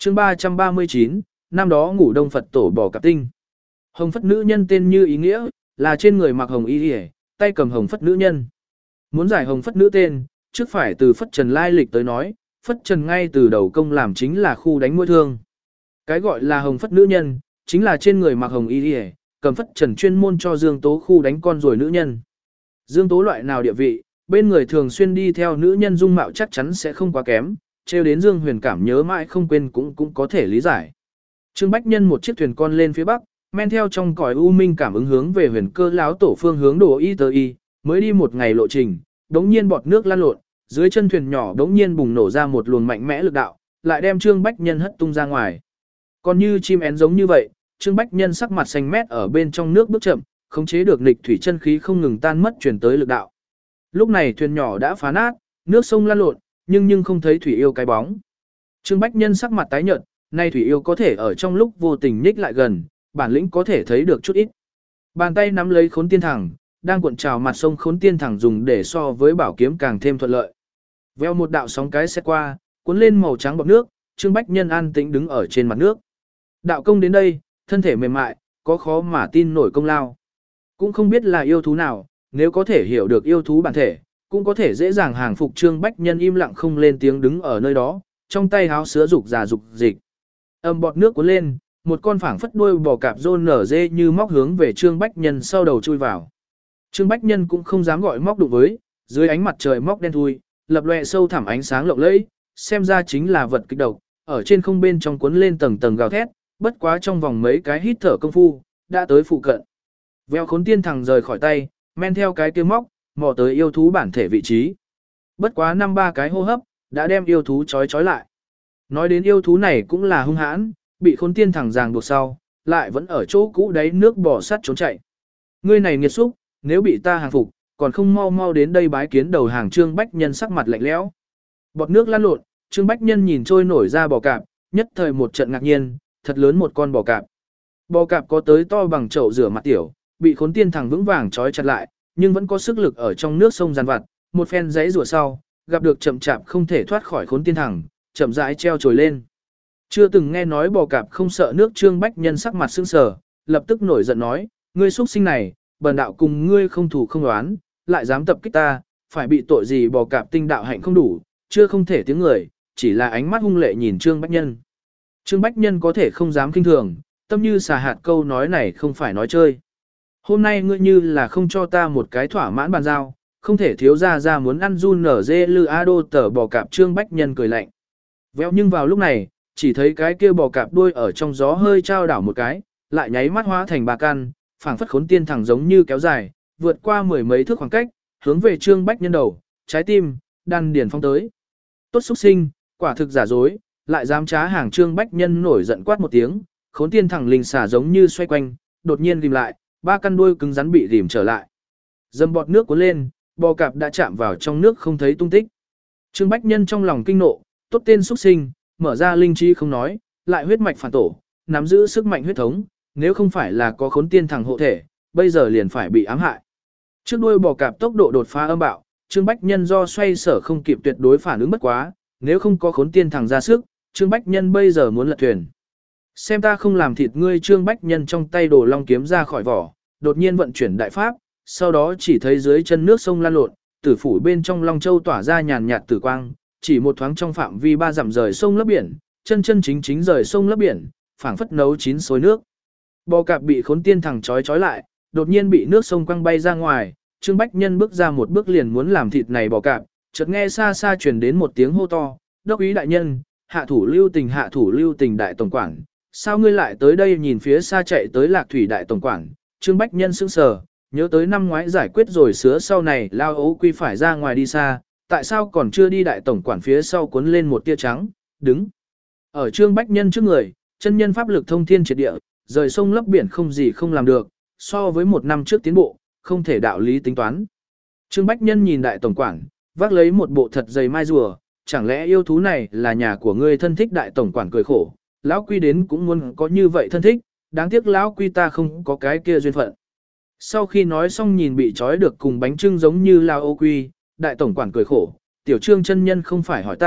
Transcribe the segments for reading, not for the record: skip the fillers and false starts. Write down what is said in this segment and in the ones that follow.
chương 339, năm đó ngủ đông Phật tổ bò cạp tinh. Hồng phất nữ nhân tên như ý nghĩa, là trên người mặc hồng y hề, tay cầm hồng phất nữ nhân. Muốn giải hồng phất nữ tên, trước phải từ phất trần lai lịch tới nói, phất trần ngay từ đầu công làm chính là khu đánh mũi thương. Cái gọi là hồng phất nữ nhân, chính là trên người mặc hồng y hề, cầm phất trần chuyên môn cho Dương Tố khu đánh con rồi nữ nhân. Dương Tố loại nào địa vị, bên người thường xuyên đi theo nữ nhân dung mạo chắc chắn sẽ không quá kém, trêu đến Dương Huyền cảm nhớ mãi không quên cũng có thể lý giải. Trương Bách Nhân một chiếc thuyền con lên phía bắc, men theo trong cõi u minh cảm ứng hướng về Huyền Cơ lão tổ phương hướng đổ y tới y, mới đi một ngày lộ trình, đống nhiên bọt nước lan lộn, dưới chân thuyền nhỏ đống nhiên bùng nổ ra một luồng mạnh mẽ lực đạo, lại đem Trương Bách Nhân hất tung ra ngoài. Còn như chim én giống như vậy, Trương Bách Nhân sắc mặt xanh mét ở bên trong nước bước chậm, khống chế được nghịch thủy chân khí không ngừng tan mất truyền tới lực đạo. Lúc này thuyền nhỏ đã phá nát, nước sông lan lộn, nhưng không thấy thủy yêu cái bóng. Trương Bách Nhân sắc mặt tái nhợt, nay thủy yêu có thể ở trong lúc vô tình nhích lại gần, bản lĩnh có thể thấy được chút ít. Bàn tay nắm lấy Khốn Tiên Thẳng, đang cuộn trào mặt sông Khốn Tiên Thẳng dùng để so với bảo kiếm càng thêm thuận lợi. Veo một đạo sóng cái xét qua, cuốn lên màu trắng bọt nước, Trương Bách Nhân an tĩnh đứng ở trên mặt nước. Đạo công đến đây, thân thể mềm mại, có khó mà tin nổi công lao. Cũng không biết là yêu thú nào, nếu có thể hiểu được yêu thú bản thể, cũng có thể dễ dàng hàng phục. Trương Bách Nhân im lặng không lên tiếng đứng ở nơi đó, trong tay háo sứa dục già dục dịch. Âm bọt nước cuốn lên, một con phảng phất đuôi bò cạp rôn nở dê như móc hướng về Trương Bách Nhân sau đầu chui vào. Trương Bách Nhân cũng không dám gọi móc đụng với, dưới ánh mặt trời móc đen thui, lập lòe sâu thẳm ánh sáng lộng lẫy, xem ra chính là vật kịch độc, ở trên không bên trong cuốn lên tầng tầng gào thét, bất quá trong vòng mấy cái hít thở công phu, đã tới phụ cận. Veo Khốn Tiên Thẳng rời khỏi tay, men theo cái kia móc, mò tới yêu thú bản thể vị trí. Bất quá 5-3 cái hô hấp, đã đem yêu thú trói lại. Nói đến yêu thú này cũng là hung hãn, bị Khốn Tiên Thẳng ràng buộc sau, lại vẫn ở chỗ cũ đáy nước bò sát trốn chạy. Ngươi này nghiệt xúc, nếu bị ta hàng phục, còn không mau mau đến đây bái kiến đầu hàng. Trương Bách Nhân sắc mặt lạnh lẽo. Bọt nước lan lộn, Trương Bách Nhân nhìn trôi nổi ra bò cạp, nhất thời một trận ngạc nhiên, thật lớn một con bò cạp. Bò cạp có tới to bằng chậu rửa mặt tiểu, bị Khốn Tiên Thẳng vững vàng trói chặt lại, nhưng vẫn có sức lực ở trong nước sông giàn vặt, một phen giãy rủa sau, gặp được chậm chạp không thể thoát khỏi Khốn Tiên Thẳng, chậm rãi treo trồi lên. Chưa từng nghe nói bò cạp không sợ nước. Trương Bách Nhân sắc mặt sững sờ, lập tức nổi giận nói, ngươi xuất sinh này, bần đạo cùng ngươi không thủ không đoán, lại dám tập kích ta, phải bị tội gì? Bò cạp tinh đạo hạnh không đủ, chưa không thể tiếng người, chỉ là ánh mắt hung lệ nhìn Trương Bách Nhân. Trương Bách Nhân có thể không dám kinh thường, tâm như xà hạt, câu nói này không phải nói chơi. Hôm nay ngươi như là không cho ta một cái thỏa mãn bàn giao, không thể thiếu ra muốn ăn run nở dê lư a đô tờ bò cạp. Trương Bách Nhân cười lạnh. Veo nhưng vào lúc này, chỉ thấy cái kia bò cạp đuôi ở trong gió hơi trao đảo một cái, lại nháy mắt hóa thành ba căn, phảng phất Khốn Tiên Thẳng giống như kéo dài, vượt qua mười mấy thước khoảng cách, hướng về Trương Bách Nhân đầu, trái tim, đan điền phong tới. Tốt xúc sinh, quả thực giả dối, lại dám trá hàng. Trương Bách Nhân nổi giận quát một tiếng, Khốn Tiên Thẳng linh xả giống như xoay quanh, đột nhiên ghim lại, ba căn đuôi cứng rắn bị ghim trở lại. Dầm bọt nước cuốn lên, bò cạp đã chạm vào trong nước không thấy tung tích. Trương Bách Nhân trong lòng kinh nộ, tốt tên xúc sinh, mở ra linh trí không nói, lại huyết mạch phản tổ, nắm giữ sức mạnh huyết thống, nếu không phải là có Khốn Tiên Thẳng hộ thể, bây giờ liền phải bị ám hại. Trước đuôi bò cạp tốc độ đột phá âm bạo, Trương Bách Nhân do xoay sở không kịp tuyệt đối phản ứng bất quá, nếu không có Khốn Tiên Thẳng ra sức, Trương Bách Nhân bây giờ muốn lật thuyền. Xem ta không làm thịt ngươi. Trương Bách Nhân trong tay đồ long kiếm ra khỏi vỏ, đột nhiên vận chuyển đại pháp, sau đó chỉ thấy dưới chân nước sông lan lộn, tử phủ bên trong Long Châu tỏa ra nhàn nhạt tử quang, chỉ một thoáng trong phạm vi 3 dặm rời sông lấp biển, chân chính rời sông lấp biển, phảng phất nấu chín xối nước. Bò cạp bị Khốn Tiên Thẳng trói lại, đột nhiên bị nước sông quăng bay ra ngoài. Trương Bách Nhân bước ra một bước liền muốn làm thịt này bò cạp, chợt nghe xa xa truyền đến một tiếng hô to, đốc úy đại nhân, hạ thủ lưu tình đại tổng quản, sao ngươi lại tới đây? Nhìn phía xa chạy tới Lạc Thủy đại tổng quản, Trương Bách Nhân sững sờ, nhớ tới năm ngoái giải quyết rồi sứa sau này lao ấu quy phải ra ngoài đi xa, tại sao còn chưa đi? Đại tổng quản phía sau cuốn lên một tia trắng, đứng ở Trương Bách Nhân trước người, chân nhân pháp lực thông thiên triệt địa, rời sông lấp biển không gì không làm được, so với một năm trước tiến bộ, không thể đạo lý tính toán. Trương Bách Nhân nhìn đại tổng quản, vác lấy một bộ thật dày mai rùa, chẳng lẽ yêu thú này là nhà của ngươi thân thích? Đại tổng quản cười khổ, lão quy đến cũng muốn có như vậy thân thích, đáng tiếc lão quy ta không có cái kia duyên phận. Sau khi nói xong nhìn bị trói được cùng bánh trưng giống như lao ô quy, đại tổng quản cười khổ, tiểu Trương chân nhân không phải hỏi ta,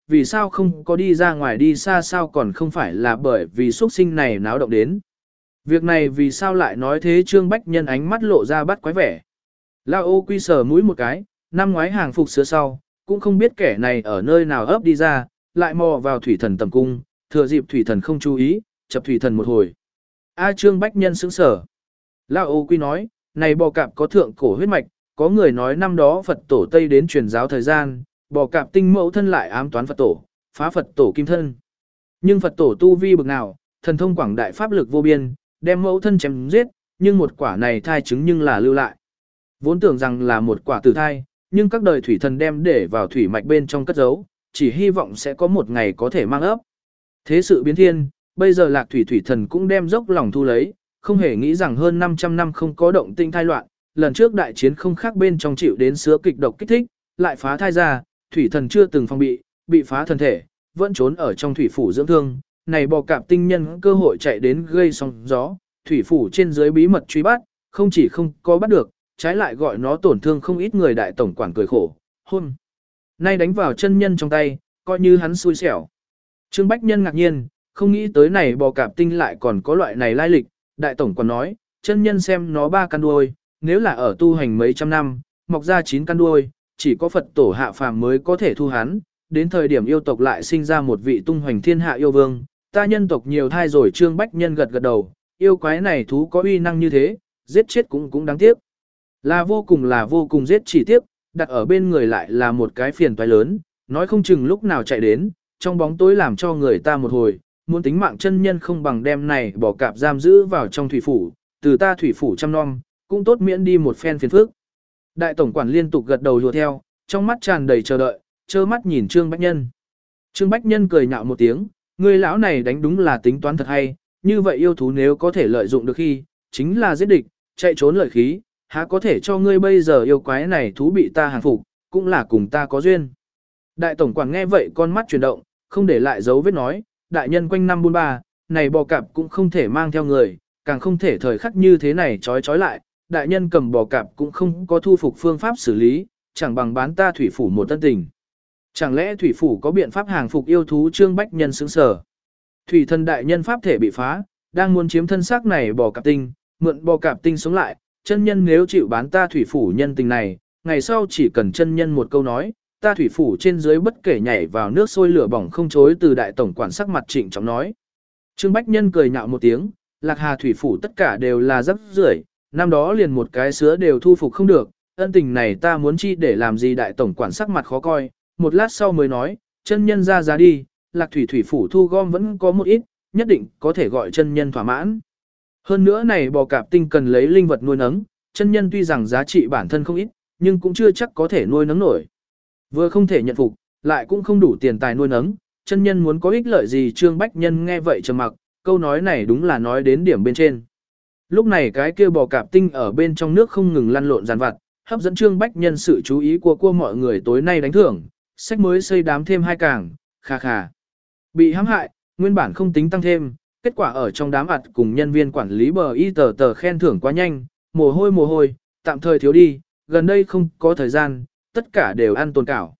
vì sao không có đi ra ngoài đi xa sao còn không phải là bởi vì xuất sinh này náo động đến. Việc này vì sao lại nói thế Trương Bách Nhân ánh mắt lộ ra bắt quái vẻ. Lao ô quy sờ mũi một cái, năm ngoái hàng phục sửa sau, cũng không biết kẻ này ở nơi nào ấp đi ra, lại mò vào thủy thần tầm cung, thừa dịp thủy thần không chú ý, chập thủy thần một hồi. A Trương Bách Nhân sững sở. Lao ô quy nói, này bò cạp có thượng cổ huyết mạch, có người nói năm đó Phật tổ Tây đến truyền giáo thời gian, bò cạp tinh mẫu thân lại ám toán Phật tổ, phá Phật tổ kim thân. Nhưng Phật tổ tu vi bực nào, thần thông quảng đại pháp lực vô biên, đem mẫu thân chém giết, nhưng một quả này thai trứng nhưng là lưu lại. Vốn tưởng rằng là một quả tử thai, nhưng các đời thủy thần đem để vào thủy mạch bên trong cất giấu, chỉ hy vọng sẽ có một ngày có thể mang ấp. Thế sự biến thiên, bây giờ lạc thủy thủy thần cũng đem dốc lòng thu lấy, không hề nghĩ rằng hơn 500 năm không có động tinh thai loạn, lần trước đại chiến không khác bên trong chịu đến sứa kịch độc kích thích, lại phá thai ra, thủy thần chưa từng phòng bị phá thân thể, vẫn trốn ở trong thủy phủ dưỡng thương, này bò cạp tinh nhân cơ hội chạy đến gây sóng gió, thủy phủ trên dưới bí mật truy bắt, không chỉ không có bắt được, trái lại gọi nó tổn thương không ít người đại tổng quản cười khổ, hôn. Nay đánh vào chân nhân trong tay, coi như hắn xui xẻo. Trương Bách Nhân ngạc nhiên, không nghĩ tới này bò cạp tinh lại còn có loại này lai lịch, đại tổng quản nói, chân nhân xem nó 3 căn đuôi, nếu là ở tu hành mấy trăm năm, mọc ra 9 căn đuôi, chỉ có Phật tổ hạ phàm mới có thể thu hắn, đến thời điểm yêu tộc lại sinh ra một vị tung hoành thiên hạ yêu vương, ta nhân tộc nhiều thai rồi. Trương Bách Nhân gật gật đầu, yêu quái này thú có uy năng như thế, giết chết cũng đáng tiếc. Là vô cùng giết chỉ tiếc, đặt ở bên người lại là một cái phiền toái lớn, nói không chừng lúc nào chạy đến, trong bóng tối làm cho người ta một hồi, muốn tính mạng chân nhân không bằng đem này bỏ cạp giam giữ vào trong thủy phủ, từ ta thủy phủ chăm nom, cũng tốt miễn đi một phen phiền phức. Đại tổng quản liên tục gật đầu hùa theo, trong mắt tràn đầy chờ đợi, trơ mắt nhìn Trương Bách Nhân. Trương Bách Nhân cười nhạo một tiếng, người lão này đánh đúng là tính toán thật hay, như vậy yêu thú nếu có thể lợi dụng được khi, chính là giết địch, chạy trốn lợi khí, há có thể cho ngươi bây giờ yêu quái này thú bị ta hàng phục, cũng là cùng ta có duyên. Đại tổng quản nghe vậy con mắt chuyển động, không để lại dấu vết nói, đại nhân quanh năm buôn ba, này bò cạp cũng không thể mang theo người, càng không thể thời khắc như thế này trói lại, đại nhân cầm bò cạp cũng không có thu phục phương pháp xử lý, chẳng bằng bán ta thủy phủ một tân tình. Chẳng lẽ thủy phủ có biện pháp hàng phục yêu thú? Trương Bách Nhân sững sờ. Thủy thần đại nhân pháp thể bị phá, đang muốn chiếm thân xác này bò cạp tinh, mượn bò cạp tinh sống lại, chân nhân nếu chịu bán ta thủy phủ nhân tình này, ngày sau chỉ cần chân nhân một câu nói, ta thủy phủ trên dưới bất kể nhảy vào nước sôi lửa bỏng không chối. Từ đại tổng quản sắc mặt trịnh trọng nói. Trương Bách Nhân cười nhạo một tiếng, Lạc Hà thủy phủ tất cả đều là rắc rưởi, năm đó liền một cái sứa đều thu phục không được, ân tình này ta muốn chi để làm gì? Đại tổng quản sắc mặt khó coi, một lát sau mới nói, chân nhân ra giá đi, Lạc thủy thủy phủ thu gom vẫn có một ít, nhất định có thể gọi chân nhân thỏa mãn. Hơn nữa này bò cạp tinh cần lấy linh vật nuôi nấng, chân nhân tuy rằng giá trị bản thân không ít, nhưng cũng chưa chắc có thể nuôi nấng nổi. Vừa không thể nhận phục, lại cũng không đủ tiền tài nuôi nấng, chân nhân muốn có ích lợi gì? Trương Bách Nhân nghe vậy trầm mặc, câu nói này đúng là nói đến điểm bên trên. Lúc này cái kia bò cạp tinh ở bên trong nước không ngừng lăn lộn dàn vặt, hấp dẫn Trương Bách Nhân sự chú ý của mọi người. Tối nay đánh thưởng, sách mới xây đám thêm 2 càng, kha kha. Bị hãm hại, nguyên bản không tính tăng thêm, kết quả ở trong đám ặt cùng nhân viên quản lý bờ y tờ khen thưởng quá nhanh, mồ hôi, tạm thời thiếu đi, gần đây không có thời gian, tất cả đều ăn tồn cảo.